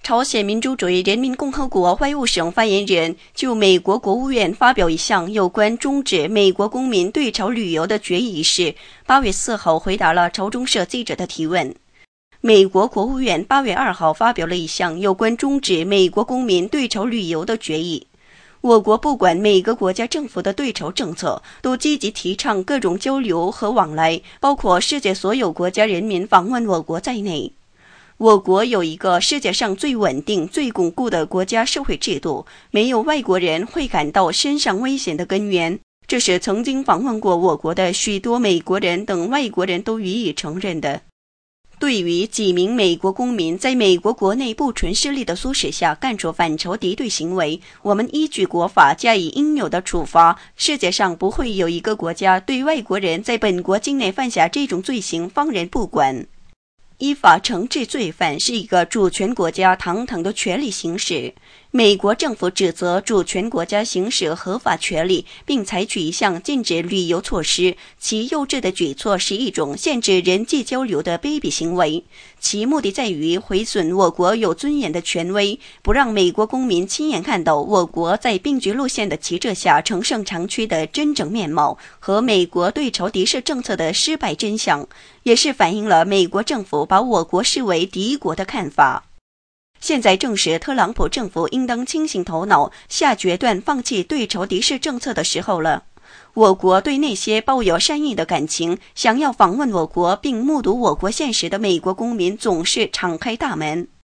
朝鲜民主主义人民共和国外务省发言人就美国国务院发表一项有关终止美国公民对朝旅游的决议时，8月4号回答了朝中社记者的提问。美国国务院8月2号发表了一项有关终止美国公民对朝旅游的决议。我国不管每个国家政府的对朝政策，都积极提倡各种交流和往来，包括世界所有国家人民访问我国在内。我国有一个世界上最稳定、最巩固的国家社会制度，没有外国人会感到身上危险的根源，这是曾经访问过我国的许多美国人等外国人都予以承认的。对于几名美国公民在美国国内不纯势力的唆使下干出反朝敌对行为，我们依据国法加以应有的处罚。世界上不会有一个国家对外国人在本国境内犯下这种罪行放任不管。依法惩治罪犯是一个主权国家堂堂的权利行使。美国政府指责主权国家行使合法权利，并采取一项禁止旅游措施，其幼稚的举措是一种限制人际交流的卑鄙行为，其目的在于毁损我国有尊严的权威，不让美国公民亲眼看到我国在并举路线的旗帜下乘胜长驱的真正面貌和美国对朝敌视政策的失败真相，也是反映了美国政府把我国视为敌国的看法。现在正是特朗普政府应当清醒头脑，下决断放弃对朝敌视政策的时候了。我国对那些抱有善意的感情，想要访问我国并目睹我国现实的美国公民总是敞开大门。